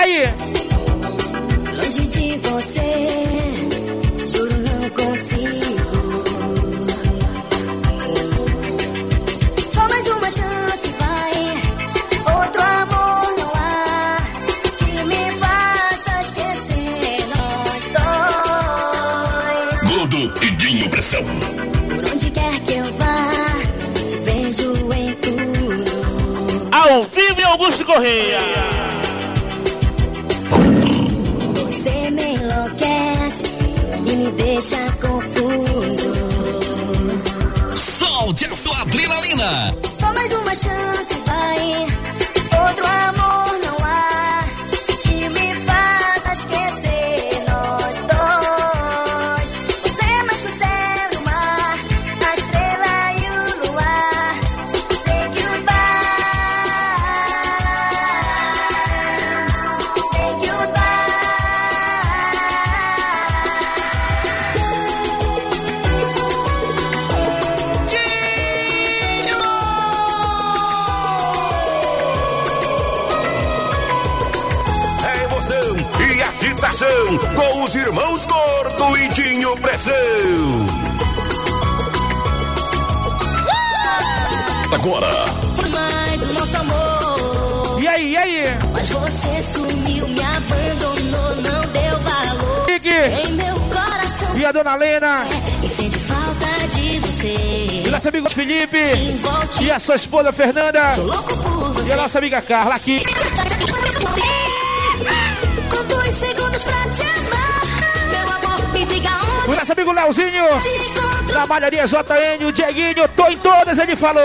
aí? Longe de você, juro não consigo. Só mais uma chance, vai. Outro amor não há que me faça esquecer nós dois. Gordo e Dinho Pressão. Por onde quer que eu vá, te vejo em tudo. Ao vivo, Augusto Correia. Você me enlouquece e me deixa confuso. Solte a sua adrenalina. Só mais uma chance, vai. Outro amor não há que me faça esquecer nós dois. Você é mais que o céu e o mar, a estrela e o luar. Say goodbye, say com os irmãos Gordo e Dinho Pressão. Agora. mais o nosso amor. E aí? Mas você sumiu, me abandonou, não deu valor. Em meu coração. E a dona Lena. E sente falta de você. E nosso amigo Felipe. E a sua esposa Fernanda. Sou louco por você. E a nossa amiga Carla aqui. Com 2 segundos pra te amar. Meu amor, me diga onde. O nosso amigo Leozinho. Da Malharia JN, o Dieguinho. Tô em todas, ele falou.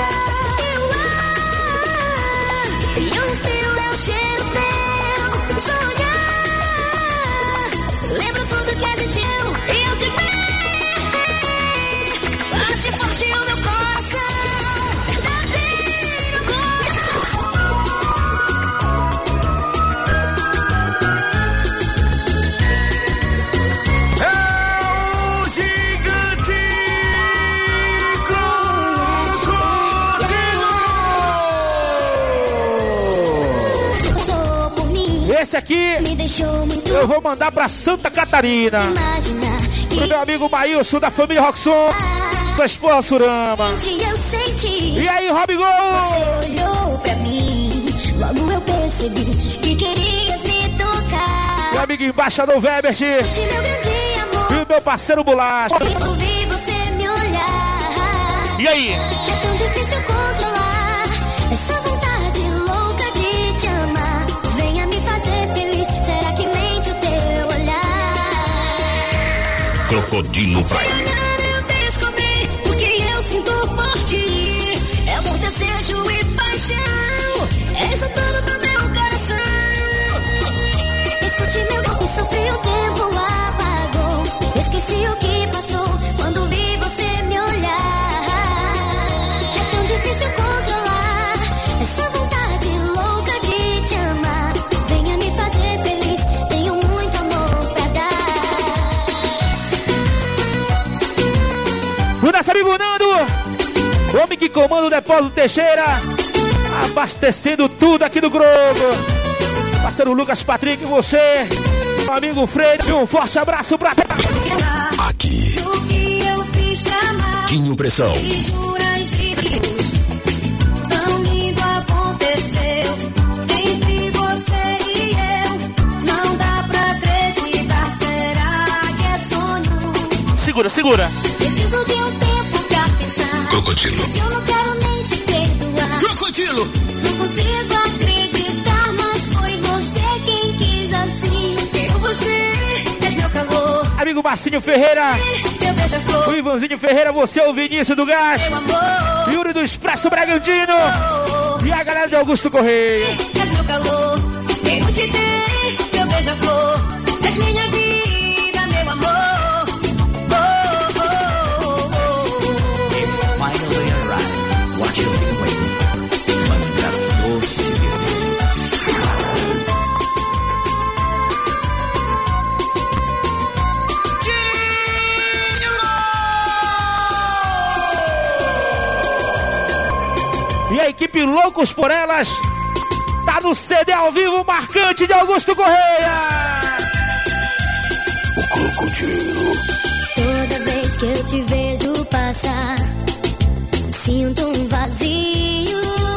E eu respiro, é o cheiro teu. Sonhar. Lembro tudo que a gente viu. E eu te vi. Bate forte o meu coração. Esse aqui eu vou mandar pra Santa Catarina. Pro meu amigo Maílson da família Roxon. Da esposa Surama. E aí, Rob Gol? Você olhou pra mim, logo eu percebi que querias me tocar. Meu amigo embaixador Webert. E o meu parceiro Bolacha. Eu ouvi você me olhar. E aí? É tão difícil controlar essa vontade louca de te amar. Venha me fazer feliz. Será que mente o teu olhar? Crocodilo vai. Se olhar eu descobri o que eu sinto por ti. É amor, desejo e paixão. Essa dor do meu coração. Escute meu nome, sofri o tempo apagou. Esqueci o que passou quando vi você me olhar. É tão difícil controlar essa vontade louca de te amar. Venha me fazer feliz, tenho muito amor pra dar. O nosso amigo Nando, o homem que comanda o Depósito Teixeira, abastecendo tudo aqui do Grogo. Parceiro Lucas Patrick, você, meu amigo Freire, e um forte abraço pra... Aqui, Dinho Pressão. Tão lindo aconteceu entre você e eu. Não dá pra acreditar, será que é sonho? Segura. Preciso de um tempo pra pensar. Crocodilo. Eu não quero nem te perdoar. Crocodilo. Não consigo acreditar, mas foi você quem quis assim. Você és meu calor. Amigo Marcinho Ferreira. Meu beija-flor. O Ivanzinho Ferreira, você, o Vinícius do Gás. Meu amor. Yuri do Expresso Bragantino. E a galera de Augusto Correia. És meu calor. Quero te ter, meu beija-flor. És minha vida, meu amor. Finally arrived. What you've been waiting for. Manga doce E a equipe Loucos por Elas tá no CD ao vivo marcante de Augusto Correia. O crocodilo. Toda vez que eu te vejo passar, sinto um vazio.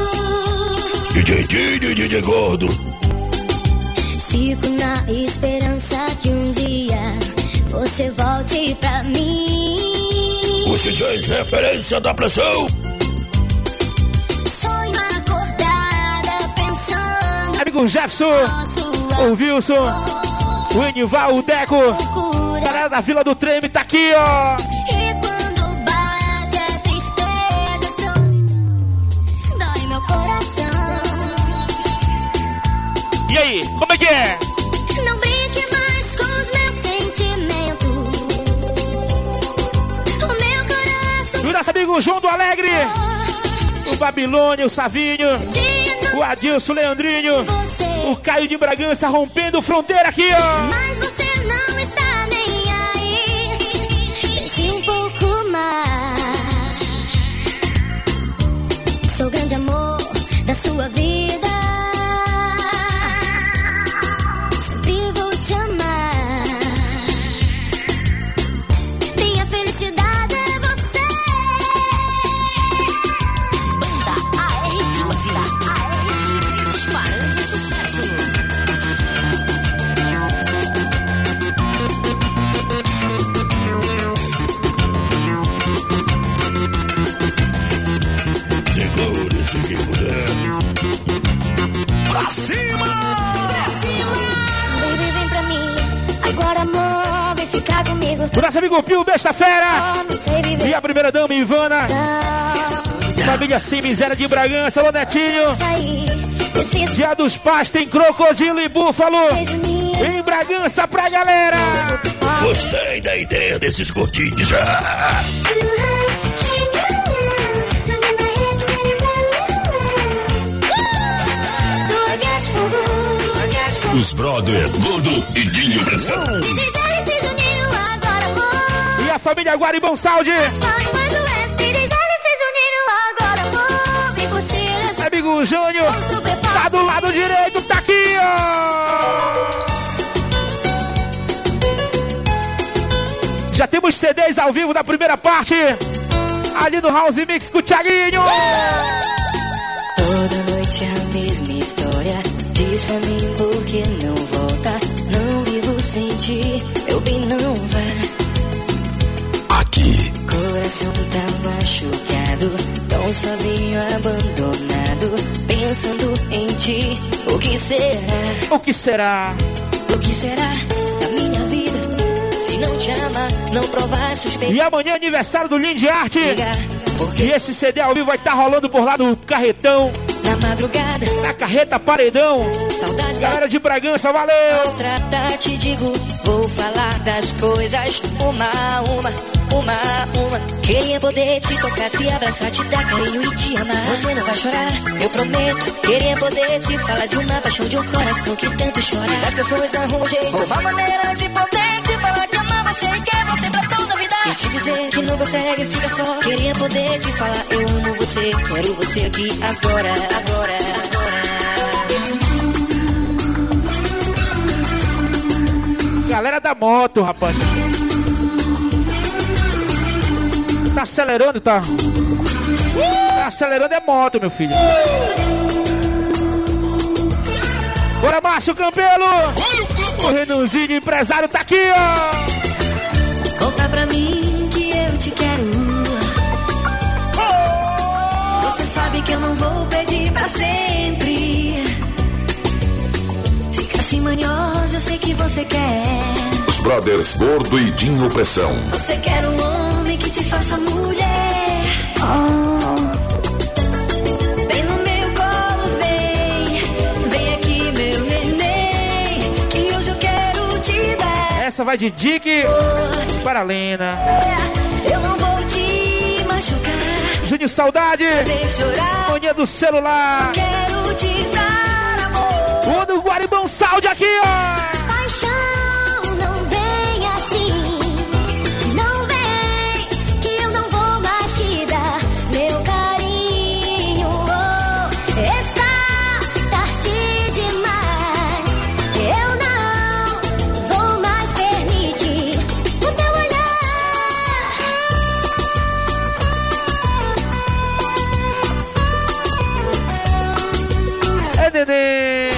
DJ Gordo. Fico na esperança que um dia você volte pra mim. Você já é referência da pressão. Sonho acordada pensando. Amigo Jefferson, o Wilson, o Enival, o Deco, galera da Vila do Treme tá aqui, ó. E quando bate a tristeza, dói meu coração. E aí, como é que é? Não brinque mais com os meus sentimentos. O meu coração. O nosso amigo João do Alegre, o Babilônia, o Savinho, o Adilson, o Leandrinho, o Caio de Bragança rompendo fronteira aqui, ó. Mas você não está nem aí. Pense um pouco mais. Sou o grande amor da sua vida. Sempre vou te amar. Minha felicidade é você. Banda AR, disparando sucesso. Segura esse que puder. Pra cima! Baby, vem pra mim. Agora, amor, vem ficar comigo. O nosso amigo Pio, besta fera. Oh, não sei viver. E a primeira dama, Ivana. Não, Família Sem Miséria de Bragança, alô Netinho. sair. Preciso Dia dos Pais tem Crocodilo e Búfalo. beijo minha. Em Bragança pra galera. Gostei da ideia desses gordinhos. Os brothers Gordo e Dinho Pressão. E a família Guaribão Saúde. Amigo Júnior, tá do lado direito, tá aqui, ó. Já temos CDs ao vivo da primeira parte. Ali no House Mix com o Thiaguinho. Toda noite a mesma história. Diz pra mim por que não volta. Não vivo sem ti, meu bem, não vá. Aqui. Coração tá machucado, tão sozinho, abandonado, pensando em ti. O que será? O que será? O que será da minha vida? Se não te amar, não provar suspeita. E amanhã é aniversário do Lindy Arte. Porque E esse CD ao vivo vai estar rolando por lá do Carretão, na madrugada, na Carreta Paredão. saudade Galera de Bragança, valeu! maltratar, te digo, vou falar das coisas uma a uma. Queria poder te tocar, te abraçar, te dar carinho e te amar. Você não vai chorar, eu prometo. Queria poder te falar de uma paixão, de um coração que tanto chora. As pessoas arrumam um jeito, uma maneira de poder te falar que ama você e quer você pra toda a vida. E te dizer que não consegue, fica só. Queria poder te falar, eu amo você, quero você aqui agora. Galera da moto, rapaz. Tá acelerando, tá? Tá acelerando é moto, meu filho. Bora, Márcio Campelo. O Renanzinho, empresário, tá aqui, ó. Conta pra mim que eu te quero. Você sabe que eu não vou pedir pra sempre. Fica assim manhosa, eu sei que você quer. Os brothers Gordo e Dinho Pressão. Você quer um homem que te faça mulher. Vem no meu colo, vem aqui, meu neném, que hoje eu quero te dar. Essa vai de Dick para Lena. Eu não vou te machucar, Júnior Saudade. fazer chorar. Manhã do celular. Quero te dar amor. O do Guaribão Saúde aqui, ó. Paixão, não vem assim. Não vem, que eu não vou mais te dar meu carinho. Está neném.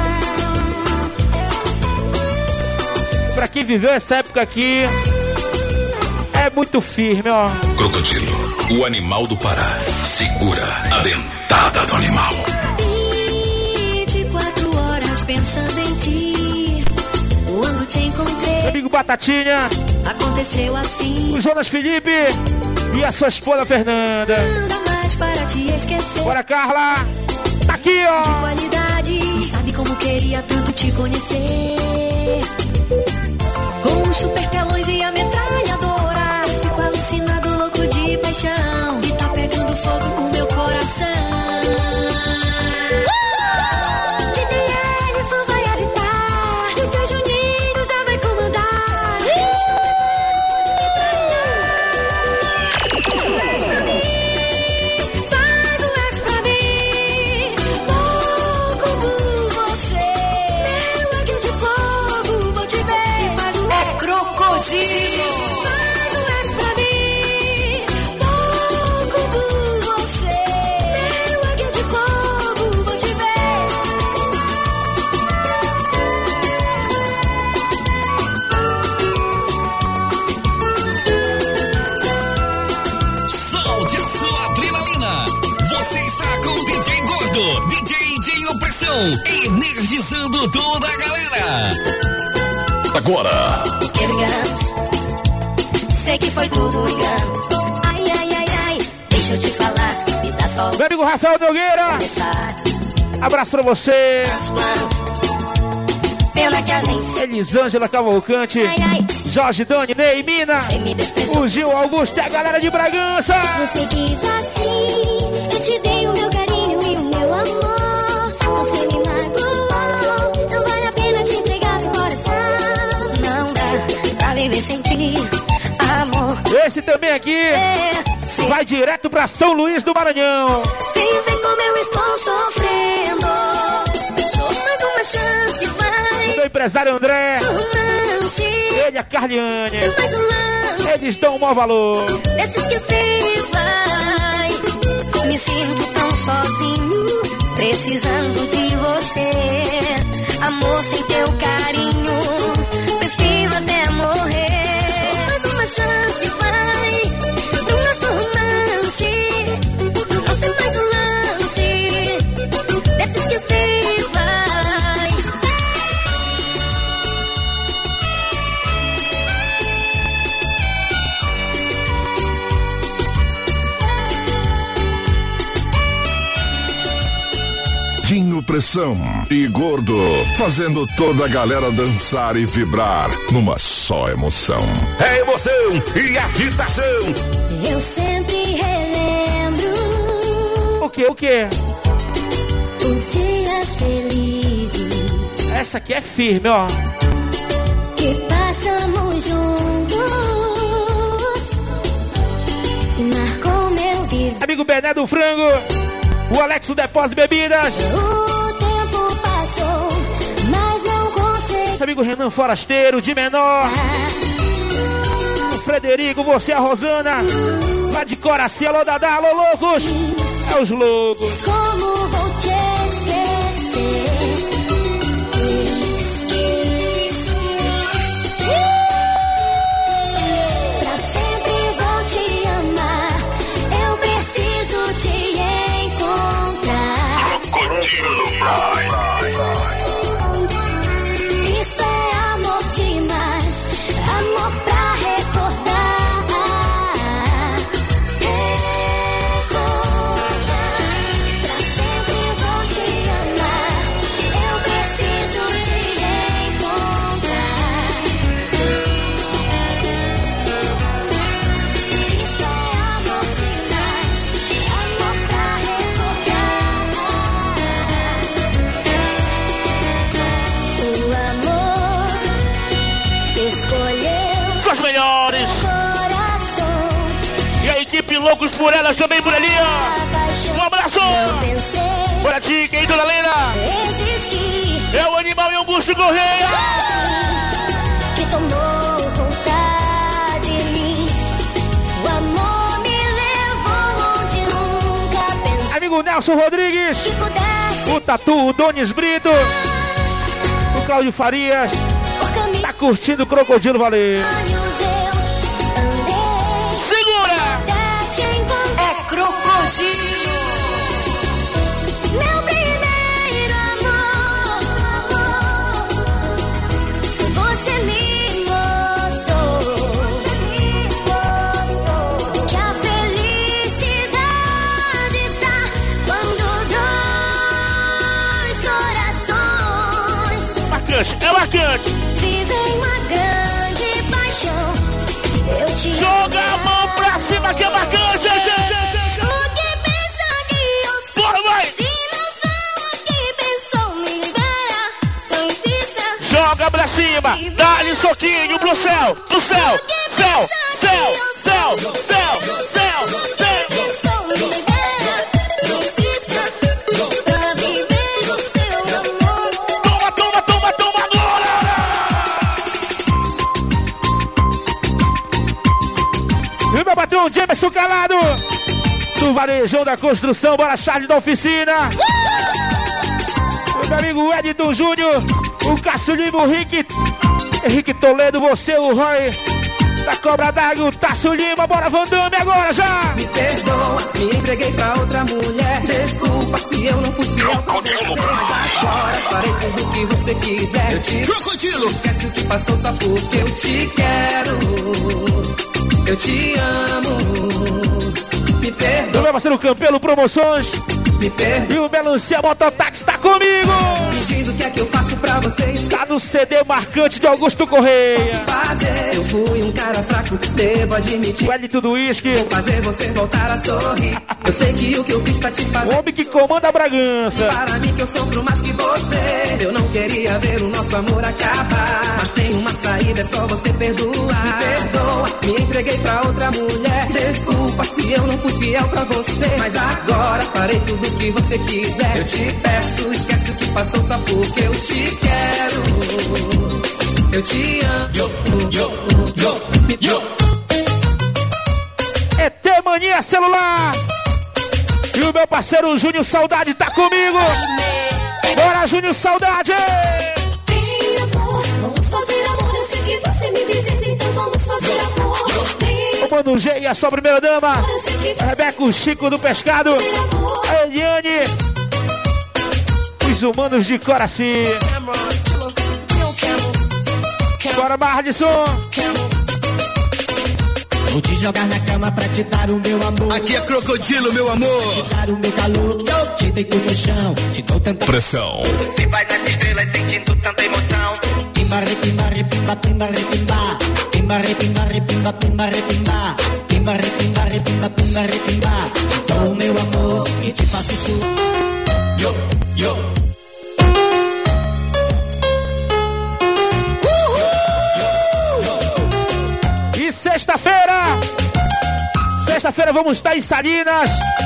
Pra quem viveu essa época aqui, é muito firme, ó. Crocodilo, o animal do Pará. Segura a dentada do animal. 24 horas pensando em ti. Quando te encontrei, Meu amigo Batatinha, aconteceu assim. o Jonas Felipe e a sua esposa Fernanda. Nada mais para te esquecer. Bora, Carla. Tá aqui, ó. Qualidade, não sabe como queria tanto te conhecer. Com os super telões e a metralhadora, eu fico alucinado, louco de paixão. E tá pegando fogo no meu coração. DJ Ellison vai agitar, DJ Juninho já vai comandar. Faz um S pra mim, louco por você. Meu águia de fogo, vou te ver. Faz um crocodilo. Faz um S pra mim, louco por você. Meu águia de fogo, vou te ver. Solte a sua adrenalina. Você está com o DJ Gordo, DJ Dinho Pressão, energizando toda a galera. Agora, Que engano, sei que foi tudo engano. Ai, ai, ai, ai, deixa eu te falar, me dá só Meu amigo Rafael Nogueira, começar abraço pra você. os planos. Pena que a gente Elisângela Cavalcante, ai, ai, Jorge, Dani, Ney, Mina, você me desprezou. o Gil Augusto e a galera de Bragança. Você quis assim, eu te dei o meu carinho e o meu amor. Você me magoou, não vale a pena te entregar meu coração. Não dá pra viver sem ti, amor. Esse também aqui Se vai direto pra São Luís do Maranhão. vem ver como eu estou sofrendo. Só mais uma chance, vai. Meu empresário André, Romance, ele e a Carliane, mais um lance. eles dão o maior valor. Desses que tem, vai. Me sinto tão sozinho, precisando de você. Amor sem teu carinho, prefiro até morrer. Só mais uma chance, vai. No nosso romance, não sei mais um lance. Desses que tem, vai. Dinho Pressão e Gordo, fazendo toda a galera dançar e vibrar numa só emoção. É emoção e agitação. Eu sempre relembro O quê? os dias felizes Essa aqui é firme, ó. que passamos juntos e marcou meu viver. Amigo Bené do Frango, o Alex do Depósito de Bebidas, O tempo passou, mas não consegui. nosso amigo Renan Forasteiro, de menor, o Frederico, você, a Rosana, lá de Coraci, alô Dadá, alô loucos, é os loucos. Como vou te esquecer? Pra sempre vou te amar. Eu preciso te encontrar. Crocodilo Isso é amor demais, amor pra recordar. Pra sempre vou te amar. Eu preciso te encontrar. Isso é amor demais, amor pra recordar. O amor escolheu São as melhores. coração. E a equipe Loucos por Elas também por ali, ó. Paixão. Um abraço. Não pensei Por aqui, quem dona Lena, existir. é o Animal e Augusto Correia. Que tomou conta de mim. O amor me levou onde nunca pensei Amigo Nelson Rodrigues, que pudesse você. O Tatu, o Donis Brito, o Cláudio Farias. Tá curtindo o Crocodilo, valeu. Segura! É Crocodilo. Meu primeiro amor, você me mostrou que a felicidade está quando dois corações Marcante, é marcante. vivem uma grande paixão. Eu te Joga a mão pra cima que é marcante, gente. O que pensa que eu sou? Bora, vai. Se não sou o que pensou, me libera. Não insista. Joga pra cima, dá-lhe soquinho pro céu, pro céu, céu, céu, céu, céu, céu, céu. Pensou, me libera. Não insista. Pra viver o seu amor. Toma, toma, toma, toma agora! E o meu patrão Jamerson Calado, do Varejão da Construção, bora Charlie da Oficina. O meu amigo Edson Júnior, o Cássio Lima, o Henrique Toledo, você, o Roy, da Cobra d'Água, o Tássio Lima, bora Vandame agora já! Me perdoa, me entreguei pra outra mulher. Desculpa se eu não fui fiel pra você, mas agora farei tudo o que você quiser. Eu te Crocodilo. esquece o que passou só porque eu te quero. Eu te amo. Me Do perdoa, meu parceiro Campelo Promoções me perdoa. e o Melancia Mototáxi tá comigo! Me diz o que é que eu faço pra vocês. Tá no CD marcante de Augusto Correia. Fazer. Eu fui um cara fraco, devo admitir. O L do Whisky, Fazer você voltar a sorrir. Eu sei que o que eu fiz pra te o fazer. homem que comanda a Bragança. Para mim que eu sofro mais que você. Eu não queria ver o nosso amor acabar, mas tem uma saída, é só você perdoar. Me perdoa, me entreguei pra outra mulher. Desculpa se eu não fui fiel pra você, mas agora farei tudo o que você quiser. Eu te peço, esquece o que passou só porque eu te quero. Eu te amo. ET Mania Celular. E o meu parceiro Júnior Saudade tá comigo. Bora, Júnior Saudade! Tem amor, vamos fazer amor. Eu sei que você me deseja, então vamos fazer amor. Tem O Mano G e a sua primeira dama, amor, eu sei que a Rebeca, o Chico do Pescado, a Eliane, os humanos de Coraci. Bora, Mardisson! Vou te jogar na cama pra te dar o meu amor. Aqui é Crocodilo, meu amor. Te dar o meu calor. Eu te deito no chão. Te dou tanta Pressão. Você vai nas estrelas sentindo tanta emoção. Pimba, repimba, repimba, pimba, repimba. Pimba, repimba, repimba, pimba, repimba. Pimba, repimba, repimba, pimba, repimba. Te dou o meu amor e te faço isso. E sexta-feira vamos estar em Salinas,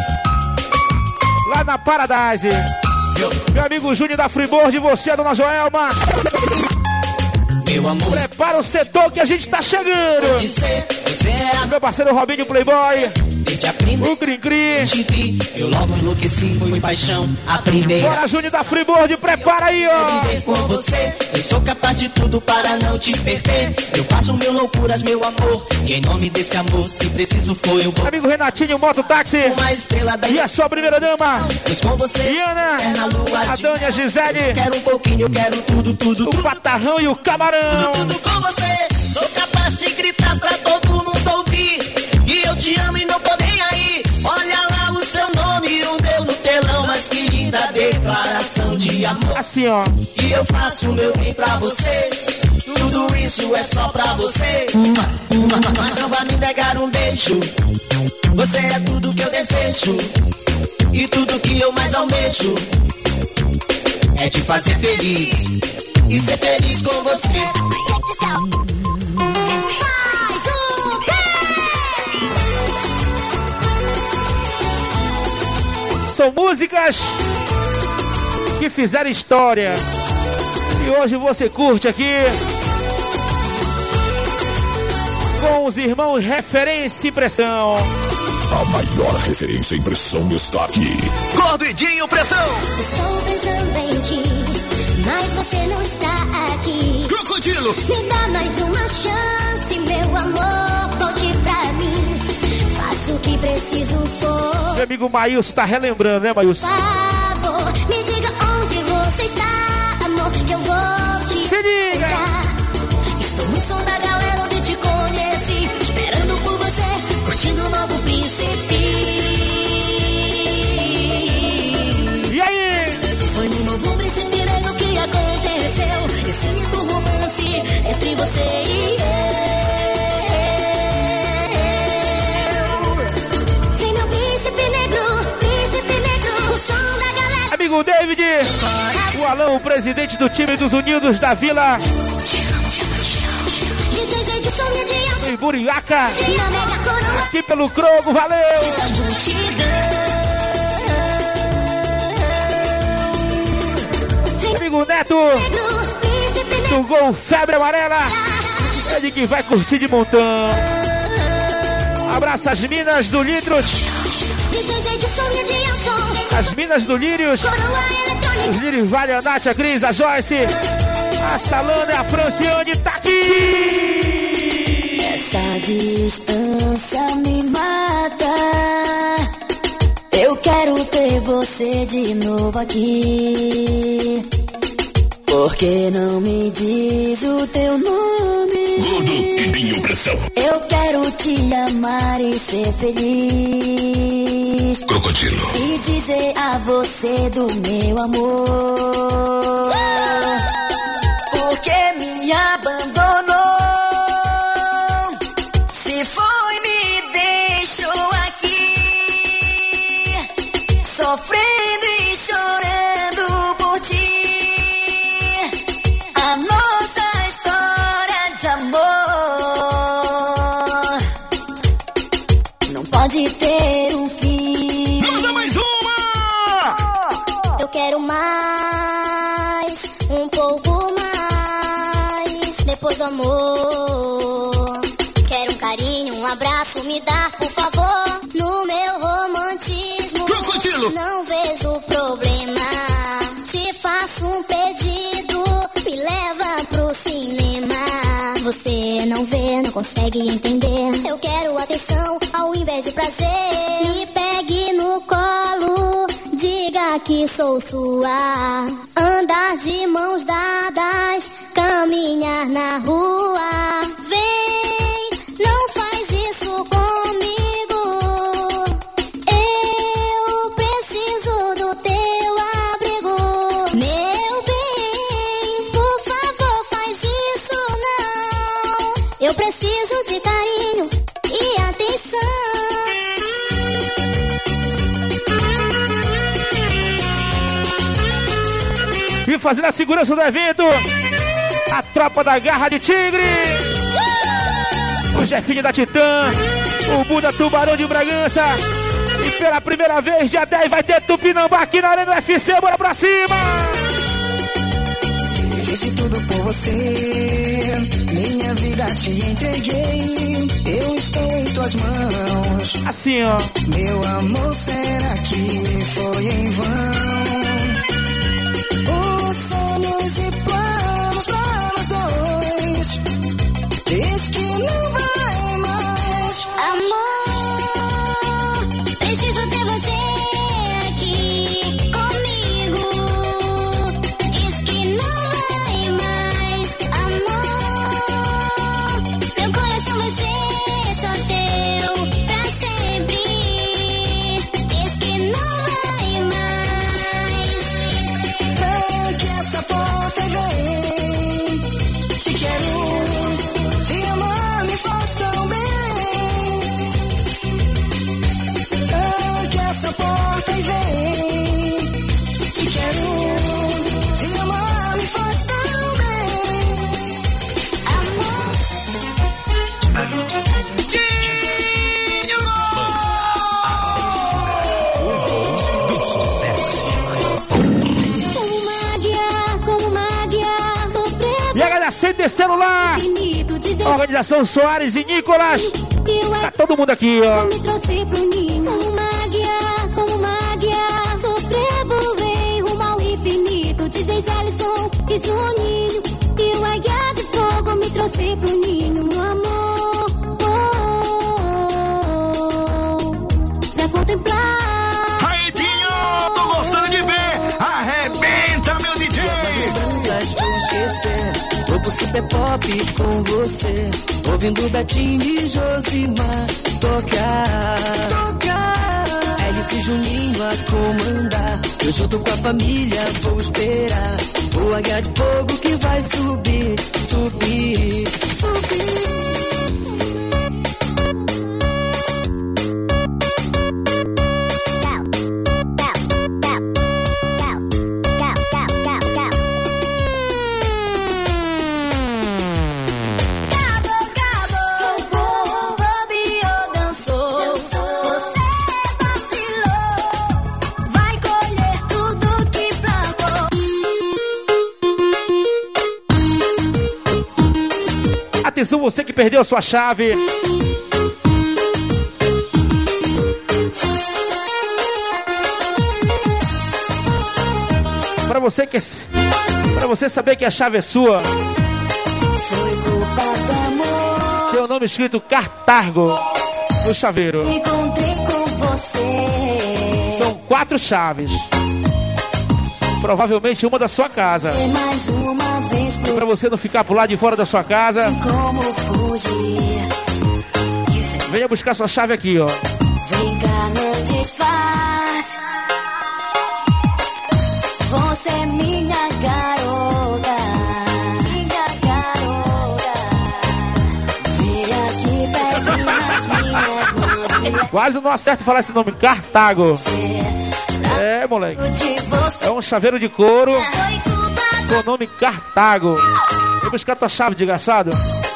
lá na Paradise. Meu amigo Júnior da Freeboard, você, a dona Joelma. Meu amor, Prepara o setor que a gente tá chegando. dizer, você é a Meu parceiro Robinho Playboy, desde a primeira o Grim Grim. te vi. Eu logo enlouqueci, foi paixão. A primeira. Bora, Júnior da Freeboard, prepara aí, ó. Viver com você, eu sou capaz de tudo para não te perder. Eu faço mil loucuras, meu amor. E em nome desse amor, se preciso for, eu vou. Amigo Renatinho, Mototáxi. Uma estrela da E a sua primeira dama, pois com você, Iana, é na lua a de Dani, a Gisele, quero um pouquinho, eu quero tudo, tudo, o tudo. Patarrão e o Camarão. Tudo com você, sou capaz de gritar pra todo mundo ouvir. E eu te amo e não tô nem aí. Olha lá o seu nome e o meu no telão. Mas que linda declaração de amor. Assim, ó. E eu faço o meu bem pra você. Tudo isso é só pra você. Mas não vai me negar um beijo. Você é tudo que eu desejo. E tudo que eu mais almejo é te fazer feliz e ser feliz com você. Faz o bem. São músicas que fizeram história. E hoje você curte aqui com os irmãos Referência e Pressão. A maior referência em pressão está aqui. Gordo e Dinho Pressão. Estou pensando em ti, mas você não está aqui. Crocodilo. Me dá mais uma chance, meu amor, volte pra mim. Faço o que preciso for. Meu amigo Maílson tá relembrando, né, Maílson? Por favor, me diga onde você está, amor, que eu vou te Se liga! encontrar. Estou no som da galera onde te conheci, esperando por você, curtindo o novo príncipe. E aí? Foi no novo príncipe negro que aconteceu esse lindo romance entre você e eu. Vem meu príncipe negro, o som da galera. Amigo David, o Alão, o presidente do time dos Unidos da Vila, DJ Edson e Edião, em Buriaca, na mega coroa aqui pelo Crogo, valeu! da multidão. Amigo Neto, Negro, príncipe negro. do Gol Febre Amarela, ele que vai curtir de montão. Abraça as minas do Litros, DJ Edson e Edião, as minas do Lírios, coroa eletrônica. os Lírios Vale, a Nath, a Cris, a Joyce, a Salana e a Franciane, tá aqui! Essa distância me mata. Eu quero ter você de novo aqui. Por que não me diz o teu nome? Gordo e Dinho Pressão. Eu quero te amar e ser feliz. Crocodilo. E dizer a você do meu amor. Porque me abandonou. Se foi, me deixou aqui, sofrendo e chorando por ti. A nossa história de amor não pode ter um fim. Manda mais uma! Eu quero mais, um pouco mais, depois do amor. Quero um carinho, um abraço, me dá, por favor, no meu romantismo. Crocodilo. Não vejo problema, te faço um pedido, me leva pro cinema. Você não vê, não consegue entender. Eu quero atenção ao invés de prazer. Me pegue no colo, diga que sou sua. Andar de mãos dadas, caminhar na rua. Vem, não faz isso comigo. Eu preciso do teu abrigo. Meu bem, por favor, faz isso não. Eu preciso de carinho e atenção. E fazendo a segurança do evento, a tropa da Garra de Tigre, o Jefinho da Titã, o Buda Tubarão de Bragança. E pela primeira vez, dia 10, vai ter Tupinambá aqui na Arena UFC, bora pra cima! Fiz de tudo por você, minha vida te entreguei. Eu estou em tuas mãos. Assim, ó. Meu amor, será que foi em vão? Os sonhos e planos para nós dois, diz que não vai mais. Amor, preciso ter você aqui comigo. Diz que não vai mais. Amor, meu coração vai ser só teu pra sempre. Diz que não vai mais. Tranque essa porta e vem. Te quero, te amar me faz tão bem. Tranque essa porta e vem. Te quero, te amar me faz tão bem. Amor, como uma águia, sofrer E a galera, CD Celular, infinito, dizer Organização Soares e Nicolas, Tá todo mundo aqui, ó. Me trouxe pro ninho. Como uma águia, sobrevoei rumo ao infinito. DJs Alisson e Juninho. E o águia de fogo me trouxe pro ninho, meu amor. Pra contemplar. Raidinho, tô gostando de ver. Arrebenta, meu DJ. Lembranças vou esquecer. Vou pro super pop com você. Ouvindo Betinho e Josimar tocar. Hélice e Juninho a comandar. Eu junto com a família vou esperar. O águia de fogo que vai subir, subir, subir. Atenção, você que perdeu a sua chave. Para você saber que a chave é sua. Tem o nome escrito Cartago no chaveiro. Encontrei com você. São 4 chaves. Provavelmente uma da sua casa. Mais uma vez Para você não ficar pro lado de fora da sua casa, como fugir. venha buscar sua chave aqui, ó. Vem cá, não disfarce. Você é minha garota. Minha garota. Vem aqui perto nas minhas mãos. Quase não acerto falar esse nome, Cartago. É, moleque. É um chaveiro de couro com o nome Cartago. Vem buscar tua chave, desgraçado.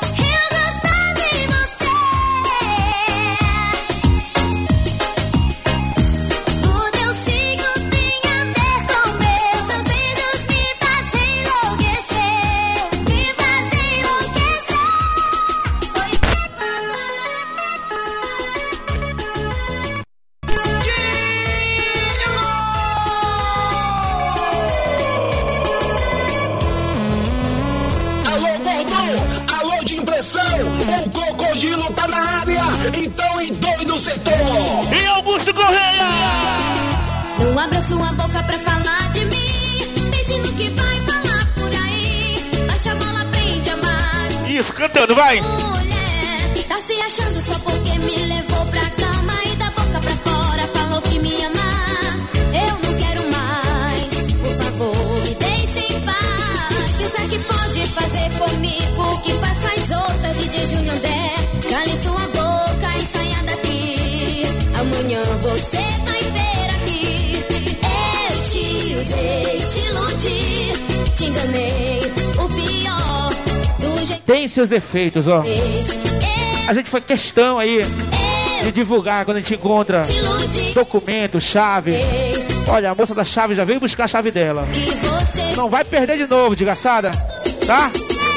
O Crocodilo tá na área, então e doido setor. E Augusto Correia! Não abra sua boca pra falar de mim. Pense no que vai falar por aí. Baixa a bola, aprende a amar. Isso, cantando, vai! Mulher, tá se achando só porque me levou pra cama e da boca pra fora falou que me amar. Eu não quero mais, por favor, me deixe em paz. Pensa que pode fazer comigo o que faz com as outras. DJ Júnior Dé, cale sua boca e saia daqui. Amanhã você vai ver aqui. Eu te usei, te iludi, te enganei. O pior do jeito Tem seus efeitos, ó. A gente faz questão aí de divulgar quando a gente encontra te iludi. documento, chave. Olha, a moça da chave já veio buscar a chave dela. Que você Não vai perder de novo, desgraçada, tá?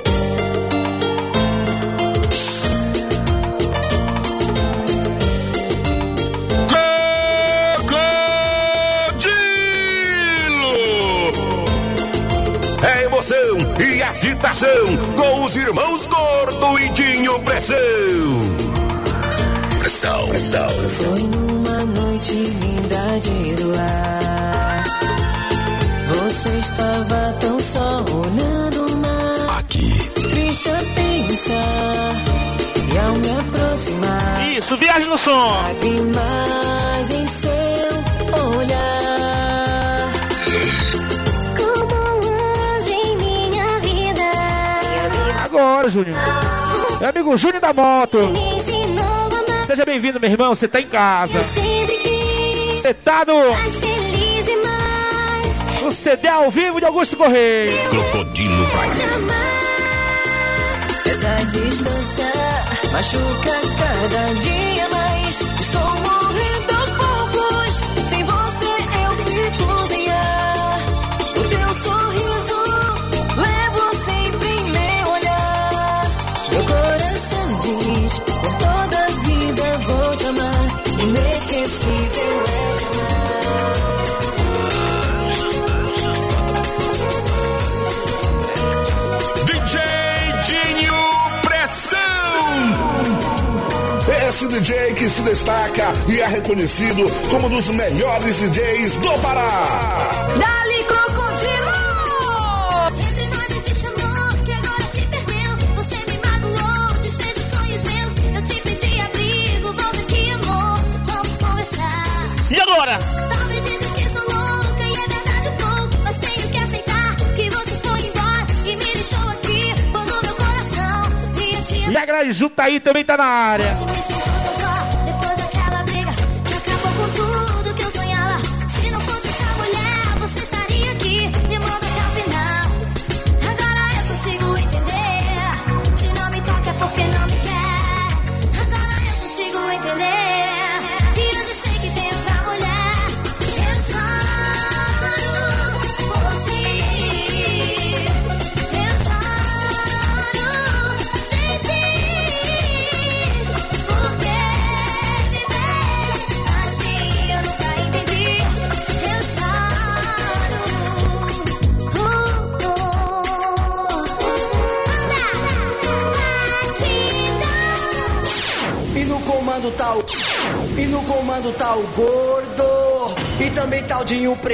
É emoção e agitação com os irmãos Gordo e Dinho Pressão. Pressão, pressão. Foi numa noite linda de luar. Você estava tão só olhando o mar. Aqui. Triste a pensar. E ao me aproximar, Isso, viagem no som. lágrimas em seu olhar. como um anjo em minha vida. Agora, Júnior. Meu amigo Júnior da Moto. Me ensinou a amar. Seja bem-vindo, meu irmão. Você tá em casa. Sempre quis Você tá no mais feliz e mais CD ao vivo de Augusto Correia. Crocodilo pra te amar. Essa distância machuca cada dia mais. Estou morrendo aos poucos. Sem você eu fico sem ar. O teu sorriso levo sempre em meu olhar. Meu coração diz por toda a vida. destaca e é reconhecido como um dos melhores DJs do Pará. Dali Crocodilo! Entre nós existe amor que agora se perdeu. Você me magoou, desfez os sonhos meus. Eu te pedi abrigo, volta aqui, amor. Vamos conversar. E agora? Talvez dizes que sou louca e é verdade um pouco, mas tenho que aceitar que você foi embora e me deixou aqui, pôr no meu coração. E eu te E a Grajuta aí também tá na área. Hoje me sinto tão só, depois daquela briga que acabou com tudo que eu sonhava. Se não fosse essa mulher, você estaria aqui, me manda até o final. Agora eu consigo entender, se não me toca é porque não me quer. Agora eu consigo entender, e eu já sei que tem outra mulher. Eu choro por ti, eu choro sem ti. Por que viver assim? Eu nunca entendi. Eu choro. E no comando tá o gordo. E também tá o Dinho Preto.